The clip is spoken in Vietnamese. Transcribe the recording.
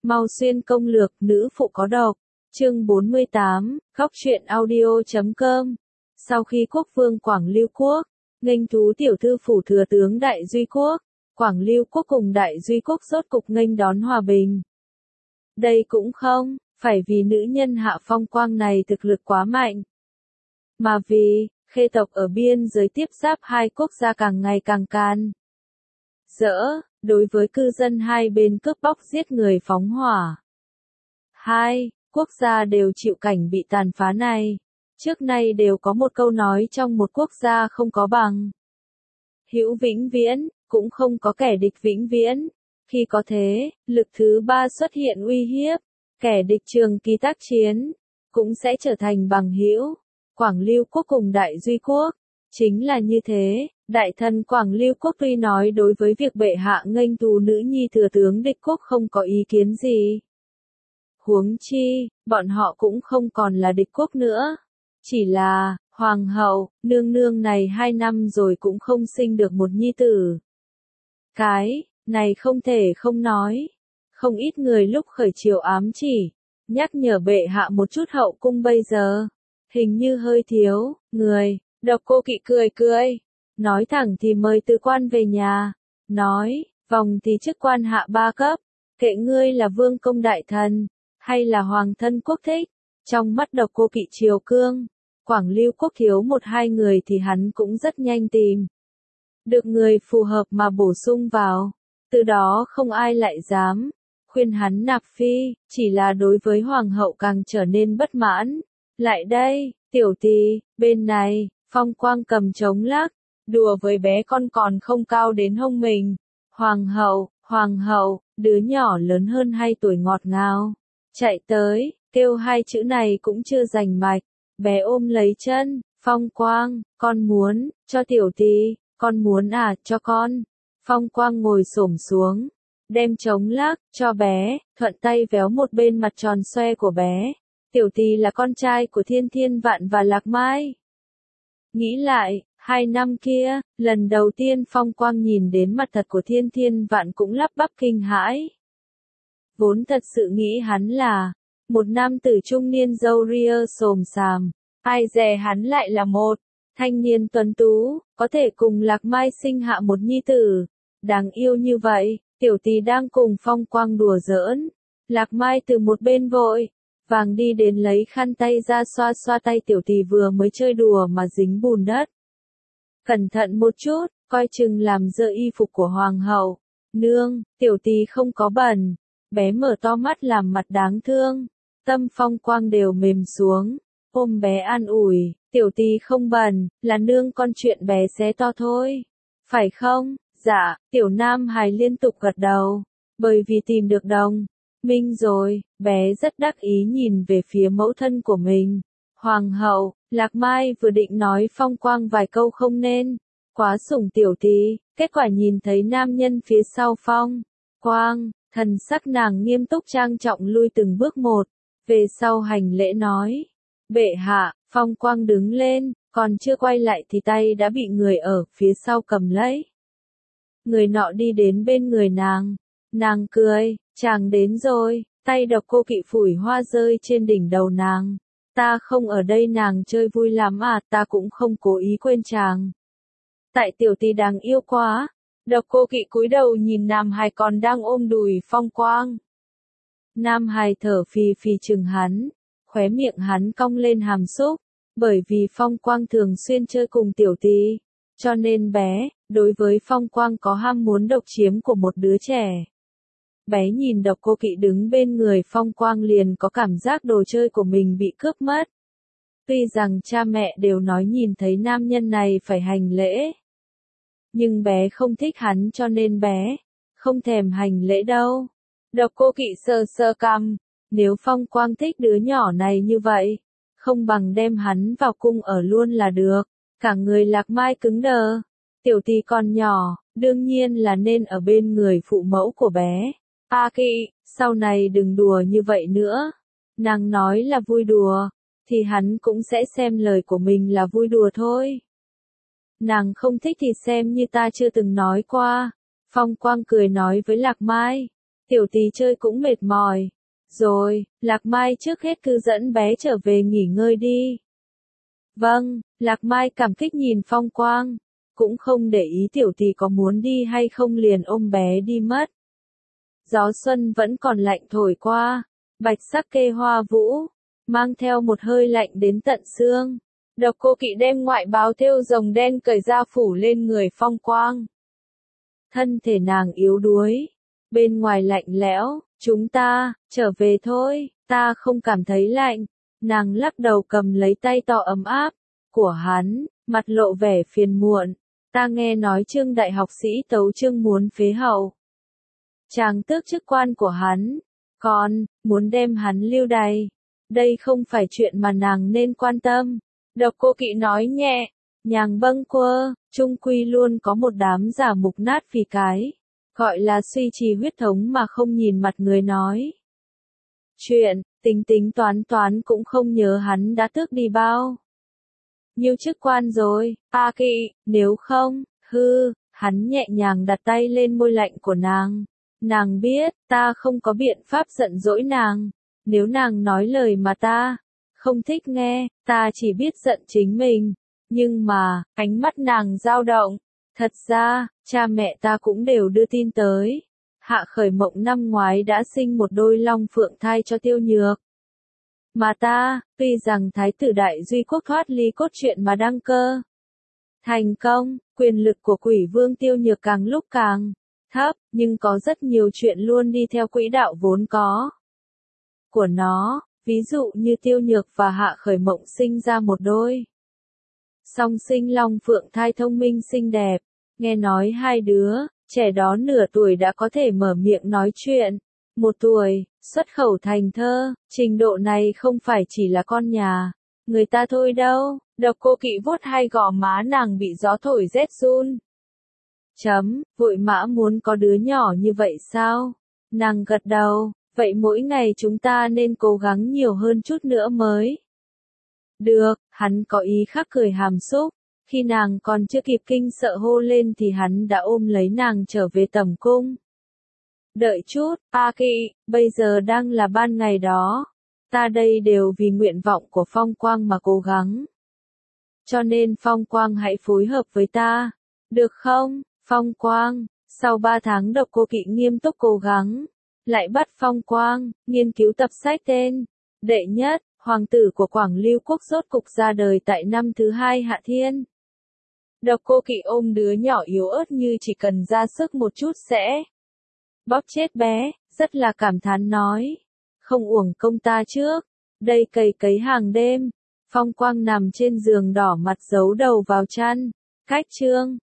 Mau xuyên công lược, nữ phụ có độc. Chương 48, Góc truyện audio.com. Sau khi quốc vương Quảng Lưu Quốc, nghênh thú tiểu thư phủ thừa tướng Đại Duy Quốc, Quảng Lưu Quốc cùng Đại Duy Quốc rốt cục nghênh đón hòa bình. Đây cũng không phải vì nữ nhân Hạ Phong Quang này thực lực quá mạnh, mà vì khê tộc ở biên giới tiếp giáp hai quốc gia càng ngày càng can dỡ, đối với cư dân hai bên cướp bóc giết người phóng hỏa. Hai quốc gia đều chịu cảnh bị tàn phá này. Trước nay đều có một câu nói trong một quốc gia không có bằng hữu vĩnh viễn, cũng không có kẻ địch vĩnh viễn. Khi có thế, lực thứ ba xuất hiện uy hiếp, kẻ địch trường kỳ tác chiến, cũng sẽ trở thành bằng hữu. Quảng Lưu Quốc cùng Đại Duy Quốc, chính là như thế. Đại thần Quảng Lưu Quốc tuy nói đối với việc bệ hạ nghênh thú nữ nhi thừa tướng địch quốc không có ý kiến gì. Huống chi, bọn họ cũng không còn là địch quốc nữa. Chỉ là, hoàng hậu, nương nương này 2 năm rồi cũng không sinh được một nhi tử. Cái này không thể không nói. Không ít người lúc khởi triều ám chỉ, nhắc nhở bệ hạ một chút hậu cung bây giờ. Hình như hơi thiếu, người, Độc Cô Kỵ cười cười. Nói thẳng thì mời từ quan về nhà. Nói, vòng thì chức quan hạ 3 cấp. Kệ ngươi là vương công đại thần, hay là hoàng thân quốc thích. Trong mắt Độc Cô Kỵ triều cương, Quảng Lưu Quốc thiếu 1-2 người thì hắn cũng rất nhanh tìm được người phù hợp mà bổ sung vào. Từ đó không ai lại dám khuyên hắn nạp phi, chỉ là đối với hoàng hậu càng trở nên bất mãn. Lại đây, tiểu tỳ, bên này, Phong Quang cầm trống lắc, đùa với bé con còn không cao đến hông mình. Hoàng hậu, đứa nhỏ lớn hơn 2 tuổi ngọt ngào. Chạy tới, kêu 2 chữ này cũng chưa rành mạch. Bé ôm lấy chân, Phong Quang, con muốn, cho tiểu tỳ, con muốn à, cho con. Phong Quang ngồi xổm xuống, đem trống lắc, cho bé, thuận tay véo một bên mặt tròn xoe của bé. Tiểu tỳ là con trai của Thiên Thiên Vạn và Lạc Mai. Nghĩ lại, 2 năm kia, lần đầu tiên Phong Quang nhìn đến mặt thật của Thiên Thiên Vạn cũng lắp bắp kinh hãi. Vốn thật sự nghĩ hắn là một nam tử trung niên râu ria xồm xàm, ai dè hắn lại là một thanh niên tuấn tú, có thể cùng Lạc Mai sinh hạ một nhi tử. Đáng yêu như vậy, tiểu tỳ đang cùng Phong Quang đùa giỡn. Lạc Mai từ một bên vội vàng đi đến lấy khăn tay ra xoa xoa tay tiểu tỳ vừa mới chơi đùa mà dính bùn đất. Cẩn thận một chút, coi chừng làm dơ y phục của hoàng hậu. Nương, tiểu tỳ không có bẩn. Bé mở to mắt làm mặt đáng thương. Tâm Phong Quang đều mềm xuống, ôm bé an ủi, tiểu tỳ không bẩn, là nương con chuyện bé xé to thôi. Phải không? Dạ, tiểu nam hài liên tục gật đầu, bởi vì tìm được đồng minh rồi. Bé rất đắc ý nhìn về phía mẫu thân của mình. Hoàng hậu, Lạc Mai vừa định nói Phong Quang vài câu không nên quá sủng tiểu tỳ, kết quả nhìn thấy nam nhân phía sau Phong Quang, thần sắc nàng nghiêm túc trang trọng lui từng bước một, về sau hành lễ nói. Bệ hạ. Phong Quang đứng lên, còn chưa quay lại thì tay đã bị người ở phía sau cầm lấy. Người nọ đi đến bên người nàng cười, chàng đến rồi. Tay Độc Cô Kỵ phủi hoa rơi trên đỉnh đầu nàng. Ta không ở đây nàng chơi vui lắm à, ta cũng không cố ý quên chàng. Tại tiểu tỳ đáng yêu quá. Độc Cô Kỵ cúi đầu nhìn nam hài còn đang ôm đùi Phong Quang. Nam hài thở phì phì chừng hắn, khóe miệng hắn cong lên hàm xúc, bởi vì Phong Quang thường xuyên chơi cùng tiểu tỳ, cho nên bé, đối với Phong Quang có ham muốn độc chiếm của một đứa trẻ. Bé nhìn Độc Cô Kỵ đứng bên người Phong Quang liền có cảm giác đồ chơi của mình bị cướp mất. Tuy rằng cha mẹ đều nói nhìn thấy nam nhân này phải hành lễ, nhưng bé không thích hắn cho nên bé không thèm hành lễ đâu. Độc Cô Kỵ sờ sờ cằm, nếu Phong Quang thích đứa nhỏ này như vậy, không bằng đem hắn vào cung ở luôn là được. Cả người Lạc Mai cứng đờ. Tiểu tỳ còn nhỏ, đương nhiên là nên ở bên người phụ mẫu của bé. A Kỵ, sau này đừng đùa như vậy nữa. Nàng nói là vui đùa, thì hắn cũng sẽ xem lời của mình là vui đùa thôi. Nàng không thích thì xem như ta chưa từng nói qua. Phong Quang cười nói với Lạc Mai. tiểu tí chơi cũng mệt mỏi. Rồi, Lạc Mai trước hết cứ dẫn bé trở về nghỉ ngơi đi. Vâng, Lạc Mai cảm kích nhìn Phong Quang, cũng không để ý tiểu tí có muốn đi hay không liền ôm bé đi mất. Gió xuân vẫn còn lạnh thổi qua, bạch sắc kê hoa vũ, mang theo một hơi lạnh đến tận xương. Độc Cô Kỵ đem ngoại bào thêu rồng đen cởi ra phủ lên người Phong Quang. Thân thể nàng yếu đuối, bên ngoài lạnh lẽo, chúng ta, trở về thôi, ta không cảm thấy lạnh. Nàng lắc đầu cầm lấy tay to ấm áp của hắn, mặt lộ vẻ phiền muộn. Ta nghe nói Trương đại học sĩ Tấu Trương muốn phế hậu. Chàng tước chức quan của hắn, còn, muốn đem hắn lưu đày. Đây không phải chuyện mà nàng nên quan tâm. Độc Cô Kỵ nói nhẹ, nhàng bâng quơ, chung quy luôn có một đám giả mục nát vì cái, gọi là suy trì huyết thống mà không nhìn mặt người nói. Chuyện, tính tính toán toán cũng không nhớ hắn đã tước đi bao nhiêu chức quan rồi, A Kỵ, nếu không, hắn nhẹ nhàng đặt tay lên môi lạnh của nàng. Nàng biết, ta không có biện pháp giận dỗi nàng, nếu nàng nói lời mà ta không thích nghe, ta chỉ biết giận chính mình. Nhưng mà, ánh mắt nàng dao động. Thật ra, cha mẹ ta cũng đều đưa tin tới. Hạ Khởi Mộng năm ngoái đã sinh một đôi long phượng thai cho Tiêu Nhược. Mà ta, tuy rằng Thái tử Đại Duy Quốc thoát ly cốt truyện mà đăng cơ thành công, quyền lực của Quỷ Vương Tiêu Nhược càng lúc càng thấp, nhưng có rất nhiều chuyện luôn đi theo quỹ đạo vốn có của nó. Ví dụ như Tiêu Nhược và Hạ Khởi Mộng sinh ra một đôi song sinh long phượng thai thông minh xinh đẹp. Nghe nói hai đứa trẻ đó nửa tuổi đã có thể mở miệng nói chuyện, 1 tuổi, xuất khẩu thành thơ. Trình độ này không phải chỉ là con nhà người ta thôi đâu. Độc Cô Kỵ vuốt hai gò má nàng bị gió thổi rét run. Vội mã muốn có đứa nhỏ như vậy sao? Nàng gật đầu. Vậy mỗi ngày chúng ta nên cố gắng nhiều hơn chút nữa mới được. Hắn có ý khác cười hàm xúc. Khi nàng còn chưa kịp kinh sợ hô lên thì hắn đã ôm lấy nàng trở về tẩm cung. Đợi chút, A Kỵ, bây giờ đang là ban ngày đó. Ta đây đều vì nguyện vọng của Phong Quang mà cố gắng. Cho nên Phong Quang hãy phối hợp với ta. Được không, Phong Quang? Sau 3 tháng Độc Cô Kỵ nghiêm túc cố gắng, lại bắt Phong Quang nghiên cứu tập sách tên đệ nhất, hoàng tử của Quảng Lưu Quốc rốt cục ra đời tại năm thứ 2 Hạ Thiên. Độc Cô Kỵ ôm đứa nhỏ yếu ớt như chỉ cần ra sức một chút sẽ bóp chết bé, rất là cảm thán nói. Không uổng công ta trước, đây cày cấy hàng đêm. Phong Quang nằm trên giường đỏ mặt giấu đầu vào chăn, cách chương